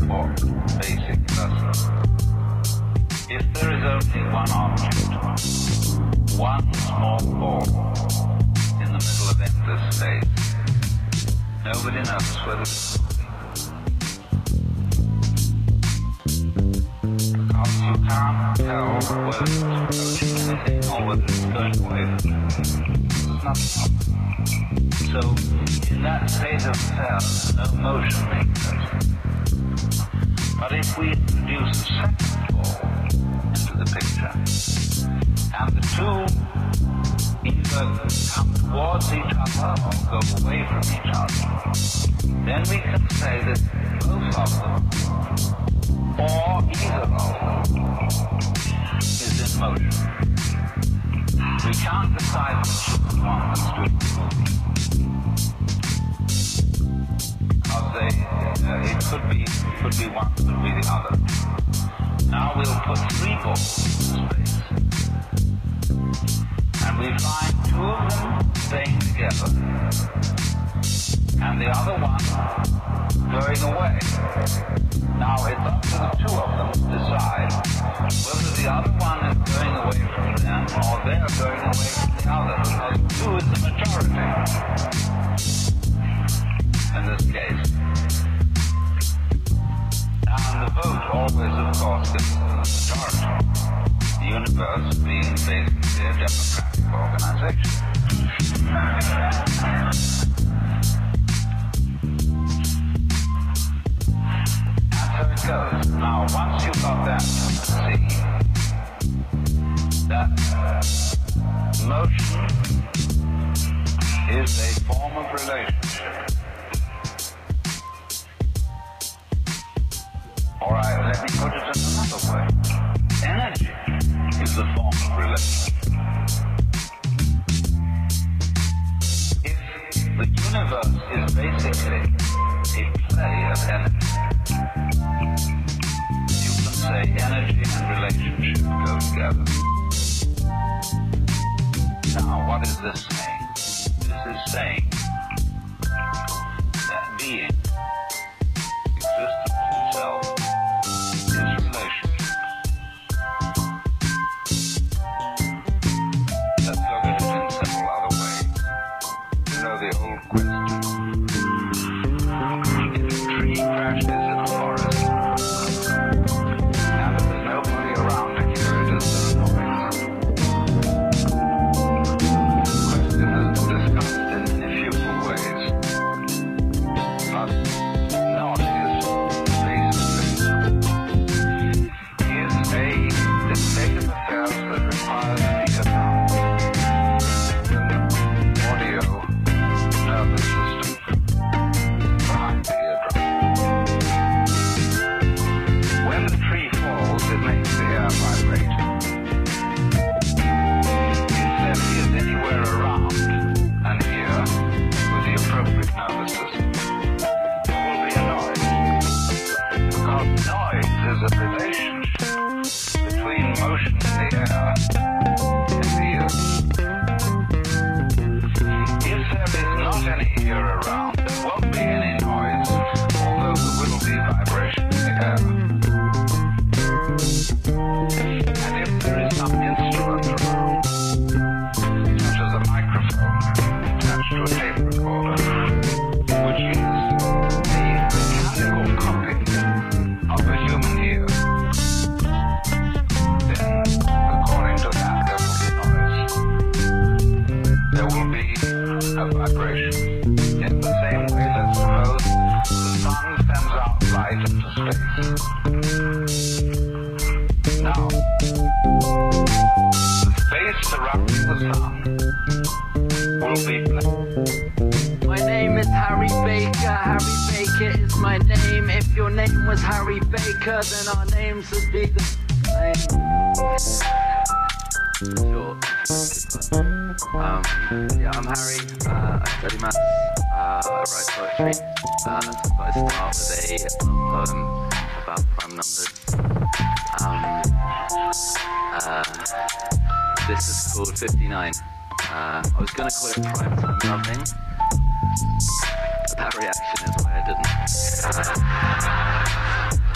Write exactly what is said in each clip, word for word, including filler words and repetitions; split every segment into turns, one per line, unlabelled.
important, basic lesson. If there is only one object, one small ball in the middle of endless space, nobody knows whether it's moving. Because you can't tell whether it's approaching anything or whether it's going away from anything. There's nothing. So, in that state of affairs, no motion makes sense. But if we introduce a second ball into the picture, and the two either come towards each other or go away from each other, then we can say that both of them, or either of them, is in motion. We can't decide which of the one that's doing the moving. Because they, uh, it could be, could be one, could be the other. Now we'll put three balls in space. And we find two of them staying together, and the other one going away. Now it's up to the two of them to decide whether the other one is going away from them or they're going away from the other, because two is the majority in this case. And the vote always, of course, gets the majority. The universe being basically a democratic organization. And so it goes. Now, once you've got that, you can see that motion is a form of relationship. All right, let me put it in another way. Energy is a form of relationship. If the universe is basically a play of energy, you can say energy and relationship go together. Now, what is this saying? This is saying that being, existence itself, is relationship. Let's look at it in several other ways. You know the old question. If a tree crashes in a forest, and there's nobody around to hear it as a noise, the question is discussed in innumerable ways. But noise, basically, is a the state of affairs that requires the eardrum. Audio nervous system behind the eardrum. When the tree falls, it makes the air vibrate. If there is anywhere around and here with the appropriate nervous system, there will be a noise. Because noise is a relationship between motion in the air and the ears. If there is not any ear around, there won't be any noise, although there will be vibration in the air. And if there is some instrument around, such as a microphone attached to a tape recorder, which is a mechanical copy of a human ear, then, according to that, there will be noise. There will be a vibration. In the same way, let's suppose the sun sends out light into space. Now, the space surrounding the sun will be blank.
My name is Harry Baker. Harry Baker is my name. If your name was Harry Baker, then our names would be the same. Sure. Um, yeah, I'm Harry. Uh, I study maths. Uh, I write poetry. Uh, so I start with a poem about prime numbers. Um, uh, this is called fifty-nine. Uh, I was going to call it prime time loving. That reaction is why I didn't. Uh,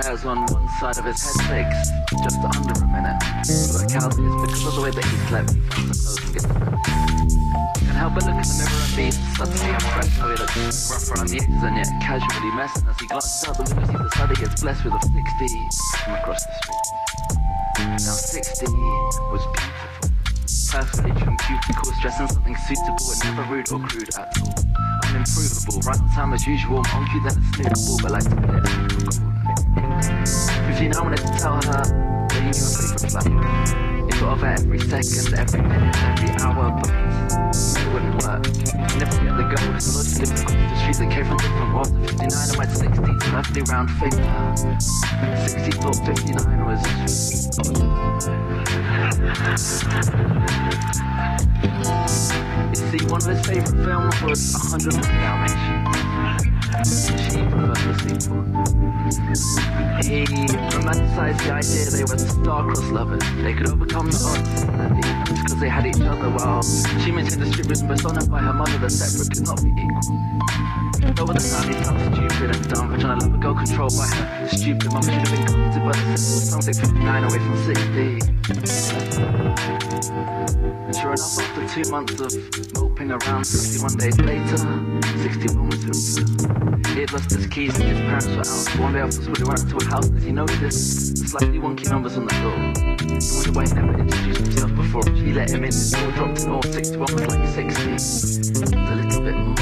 hairs on one side of his head takes just under a minute. But Calvi is because of the way that he slept, he finds the clothes and gets them. Can't help but look in the mirror and be subtly impressed how he looks rough around the edges and yet casually messing as he glances out the window, sees the sun, he gets blessed with a sixty from across the street. Now sixty was beautiful, perfectly trimmed cuticles, dressed in something suitable and never rude or crude at all. Unimprovable, right on time as usual, monkey then a snickable, but like to play it. fifteen, I wanted to tell her that he knew her favourite flower. He thought of her every second, every minute, every hour, but it wouldn't work. Never get the girl, because the logic lived across the street that came from different worlds. At fifty-nine, I might sixty, lovely round finger. sixty thought fifty-nine was You see, one of his favourite films was one hundred Dalmatians. She preferred the sequel. He romanticised the idea they were star-crossed lovers. They could overcome the odds because they had each other, while she maintained a strict written persona by her mother that separate could not be equal. Over the time he felt stupid and dumb for trying to love a girl controlled by her stupid mum. Should have been comforted by the sensible songs like fifty-nine away from sixty. And sure enough, after two months of moping around, sixty-one days later, sixty-one was him. He had lost his keys and his parents were out. One day after when he went to a house, as he noticed the slightly wonky numbers on the door. He wondered why he never introduced himself before. She let him in, his door dropped and all. sixty-one was like sixty. A little bit more.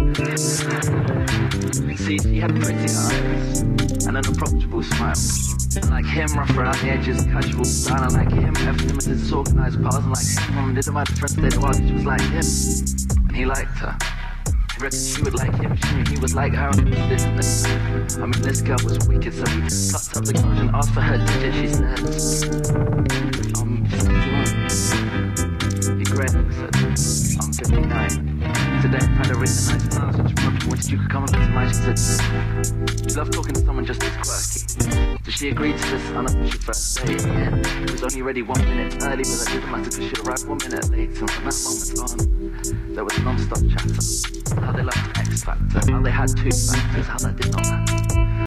See, she had pretty eyes and an approachable smile. And like him, rough around the edges, casual style. And like him, everything with his disorganized pals. And like him, woman didn't mind the friends stayed a while, she was like him. And he liked her. He reckoned she would like him, she knew he was like her. And it was different. I mean, this girl was wicked, so he plucked up the courage and asked for her digit. She said, I'm fifty-one. He grinned and said, I'm fifty-nine. Today I found a really nice house, which probably wanted you could come and visit mine. She said, she loved talking to someone just as quirky. So she agreed to this unofficial first date. In the end, it was only ready one minute early, but that didn't matter because she arrived one minute late. And from that moment on, there was non-stop chatter. How they loved X Factor, how they had two factors, how that did not matter.